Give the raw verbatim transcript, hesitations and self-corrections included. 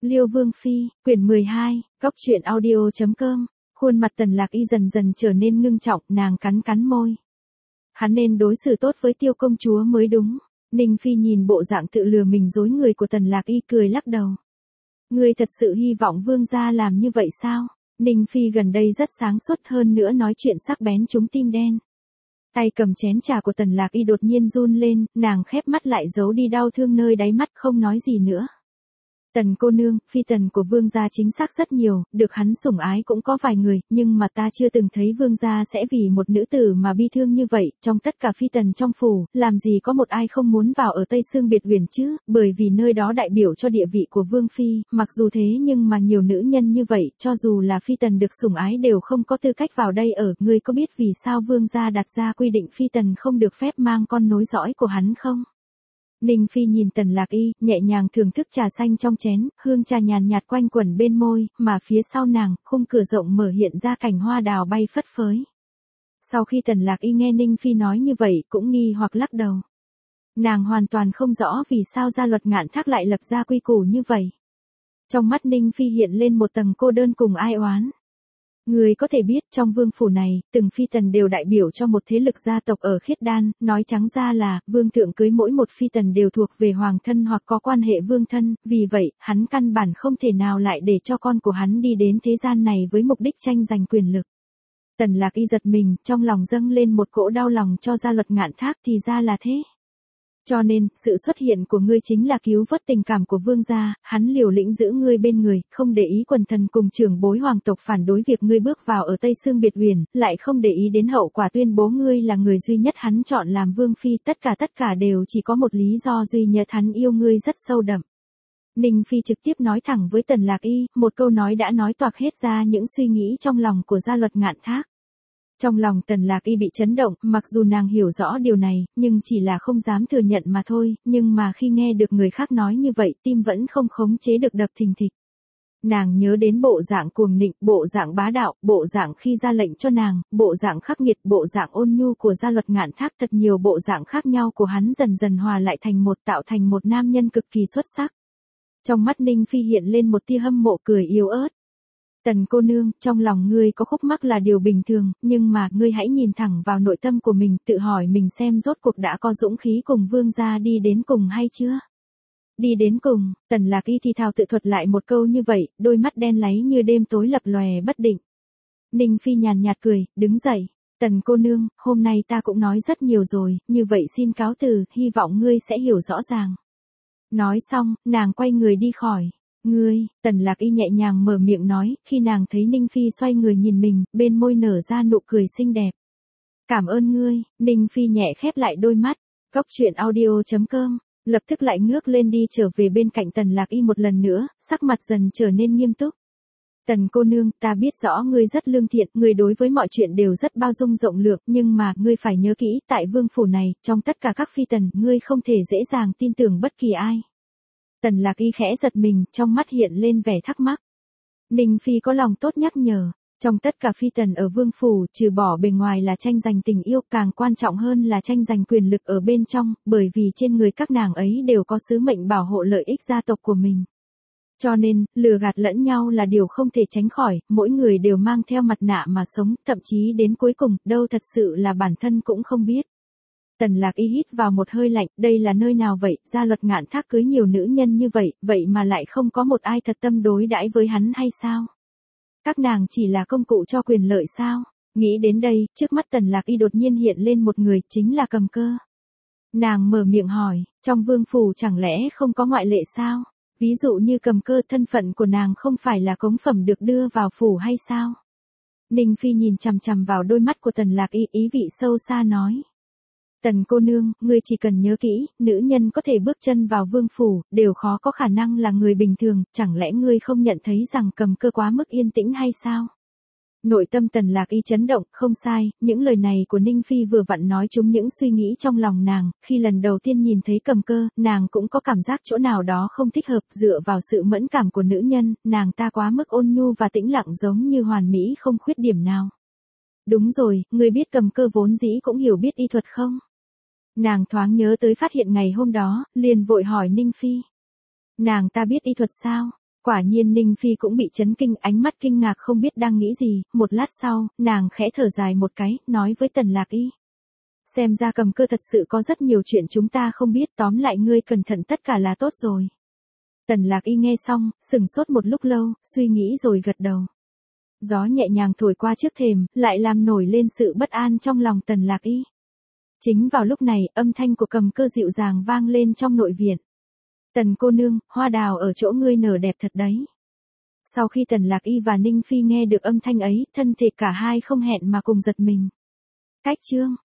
Liêu Vương Phi, quyển mười hai, Cóc truyện audio chấm com. Khuôn mặt Tần Lạc Y dần dần trở nên ngưng trọng, nàng cắn cắn môi. Hắn nên đối xử tốt với Tiêu công chúa mới đúng. Ninh Phi nhìn bộ dạng tự lừa mình dối người của Tần Lạc Y cười lắc đầu. Ngươi thật sự hy vọng vương gia làm như vậy sao? Ninh Phi gần đây rất sáng suốt, hơn nữa nói chuyện sắc bén trúng tim đen. Tay cầm chén trà của Tần Lạc Y đột nhiên run lên, nàng khép mắt lại giấu đi đau thương nơi đáy mắt không nói gì nữa. Tần cô nương, phi tần của vương gia chính xác rất nhiều, được hắn sủng ái cũng có vài người, nhưng mà ta chưa từng thấy vương gia sẽ vì một nữ tử mà bi thương như vậy, trong tất cả phi tần trong phủ, làm gì có một ai không muốn vào ở Tây Sương Biệt Uyển chứ, bởi vì nơi đó đại biểu cho địa vị của vương phi, mặc dù thế nhưng mà nhiều nữ nhân như vậy, cho dù là phi tần được sủng ái đều không có tư cách vào đây ở, ngươi có biết vì sao vương gia đặt ra quy định phi tần không được phép mang con nối dõi của hắn không? Ninh Phi nhìn Tần Lạc Y, nhẹ nhàng thưởng thức trà xanh trong chén, hương trà nhàn nhạt quanh quẩn bên môi, mà phía sau nàng, khung cửa rộng mở hiện ra cảnh hoa đào bay phất phới. Sau khi Tần Lạc Y nghe Ninh Phi nói như vậy, cũng nghi hoặc lắc đầu. Nàng hoàn toàn không rõ vì sao gia luật Ngạn Thác lại lập ra quy củ như vậy. Trong mắt Ninh Phi hiện lên một tầng cô đơn cùng ai oán. Người có thể biết trong vương phủ này, từng phi tần đều đại biểu cho một thế lực gia tộc ở Khiết Đan, nói trắng ra là, vương thượng cưới mỗi một phi tần đều thuộc về hoàng thân hoặc có quan hệ vương thân, vì vậy, hắn căn bản không thể nào lại để cho con của hắn đi đến thế gian này với mục đích tranh giành quyền lực. Tần Lạc Y giật mình, trong lòng dâng lên một cỗ đau lòng cho gia luật Ngạn Thác, thì ra là thế. Cho nên, sự xuất hiện của ngươi chính là cứu vớt tình cảm của vương gia, hắn liều lĩnh giữ ngươi bên người, không để ý quần thần cùng trưởng bối hoàng tộc phản đối việc ngươi bước vào ở Tây Sương Biệt Uyển, lại không để ý đến hậu quả tuyên bố ngươi là người duy nhất hắn chọn làm vương phi, tất cả tất cả đều chỉ có một lý do duy nhất, hắn yêu ngươi rất sâu đậm. Ninh Phi trực tiếp nói thẳng với Tần Lạc Y, một câu nói đã nói toạc hết ra những suy nghĩ trong lòng của gia luật Ngạn Thác. Trong lòng Tần Lạc Y bị chấn động, mặc dù nàng hiểu rõ điều này, nhưng chỉ là không dám thừa nhận mà thôi, nhưng mà khi nghe được người khác nói như vậy, tim vẫn không khống chế được đập thình thịch. Nàng nhớ đến bộ dạng cuồng nịnh, bộ dạng bá đạo, bộ dạng khi ra lệnh cho nàng, bộ dạng khắc nghiệt, bộ dạng ôn nhu của gia luật Ngạn Thác, thật nhiều bộ dạng khác nhau của hắn dần dần hòa lại thành một, tạo thành một nam nhân cực kỳ xuất sắc. Trong mắt Ninh Phi hiện lên một tia hâm mộ cười yếu ớt. Tần cô nương, trong lòng ngươi có khúc mắc là điều bình thường, nhưng mà ngươi hãy nhìn thẳng vào nội tâm của mình, tự hỏi mình xem rốt cuộc đã có dũng khí cùng vương gia đi đến cùng hay chưa? Đi đến cùng, Tần Lạc Y thì thào tự thuật lại một câu như vậy, đôi mắt đen láy như đêm tối lập lòe bất định. Ninh Phi nhàn nhạt cười, đứng dậy. Tần cô nương, hôm nay ta cũng nói rất nhiều rồi, như vậy xin cáo từ, hy vọng ngươi sẽ hiểu rõ ràng. Nói xong, nàng quay người đi khỏi. Ngươi, Tần Lạc Y nhẹ nhàng mở miệng nói, khi nàng thấy Ninh Phi xoay người nhìn mình, bên môi nở ra nụ cười xinh đẹp. Cảm ơn ngươi, Ninh Phi nhẹ khép lại đôi mắt. Cóc truyện audio chấm com, lập tức lại ngước lên đi trở về bên cạnh Tần Lạc Y một lần nữa, sắc mặt dần trở nên nghiêm túc. Tần cô nương, ta biết rõ ngươi rất lương thiện, ngươi đối với mọi chuyện đều rất bao dung rộng lượng, nhưng mà, ngươi phải nhớ kỹ, tại vương phủ này, trong tất cả các phi tần, ngươi không thể dễ dàng tin tưởng bất kỳ ai. Tần Lạc Y khẽ giật mình, trong mắt hiện lên vẻ thắc mắc. Ninh Phi có lòng tốt nhắc nhở, trong tất cả phi tần ở vương phủ, trừ bỏ bề ngoài là tranh giành tình yêu, càng quan trọng hơn là tranh giành quyền lực ở bên trong, bởi vì trên người các nàng ấy đều có sứ mệnh bảo hộ lợi ích gia tộc của mình. Cho nên, lừa gạt lẫn nhau là điều không thể tránh khỏi, mỗi người đều mang theo mặt nạ mà sống, thậm chí đến cuối cùng, đâu thật sự là bản thân cũng không biết. Tần Lạc Y hít vào một hơi lạnh, đây là nơi nào vậy, gia luật Ngạn Thác cưới nhiều nữ nhân như vậy, vậy mà lại không có một ai thật tâm đối đãi với hắn hay sao? Các nàng chỉ là công cụ cho quyền lợi sao? Nghĩ đến đây, trước mắt Tần Lạc Y đột nhiên hiện lên một người, chính là Cầm Cơ. Nàng mở miệng hỏi, trong vương phủ chẳng lẽ không có ngoại lệ sao? Ví dụ như Cầm Cơ, thân phận của nàng không phải là cống phẩm được đưa vào phủ hay sao? Ninh Phi nhìn chằm chằm vào đôi mắt của Tần Lạc Y, ý vị sâu xa nói. Tần cô nương, ngươi chỉ cần nhớ kỹ, nữ nhân có thể bước chân vào vương phủ, đều khó có khả năng là người bình thường, chẳng lẽ ngươi không nhận thấy rằng Cầm Cơ quá mức yên tĩnh hay sao? Nội tâm Tần Lạc Y chấn động, không sai, những lời này của Ninh Phi vừa vặn nói trúng những suy nghĩ trong lòng nàng, khi lần đầu tiên nhìn thấy Cầm Cơ, nàng cũng có cảm giác chỗ nào đó không thích hợp, dựa vào sự mẫn cảm của nữ nhân, nàng ta quá mức ôn nhu và tĩnh lặng giống như hoàn mỹ không khuyết điểm nào. Đúng rồi, ngươi biết Cầm Cơ vốn dĩ cũng hiểu biết y thuật không? Nàng thoáng nhớ tới phát hiện ngày hôm đó, liền vội hỏi Ninh Phi. Nàng ta biết y thuật sao? Quả nhiên Ninh Phi cũng bị chấn kinh, ánh mắt kinh ngạc không biết đang nghĩ gì, một lát sau, nàng khẽ thở dài một cái, nói với Tần Lạc Y. Xem ra Cầm Cơ thật sự có rất nhiều chuyện chúng ta không biết, tóm lại ngươi cẩn thận tất cả là tốt rồi. Tần Lạc Y nghe xong, sừng sốt một lúc lâu, suy nghĩ rồi gật đầu. Gió nhẹ nhàng thổi qua trước thềm, lại làm nổi lên sự bất an trong lòng Tần Lạc Y. Chính vào lúc này, âm thanh của Cầm Cơ dịu dàng vang lên trong nội viện. Tần cô nương, hoa đào ở chỗ ngươi nở đẹp thật đấy. Sau khi Tần Lạc Y và Ninh Phi nghe được âm thanh ấy, thân thể cả hai không hẹn mà cùng giật mình. Cách chương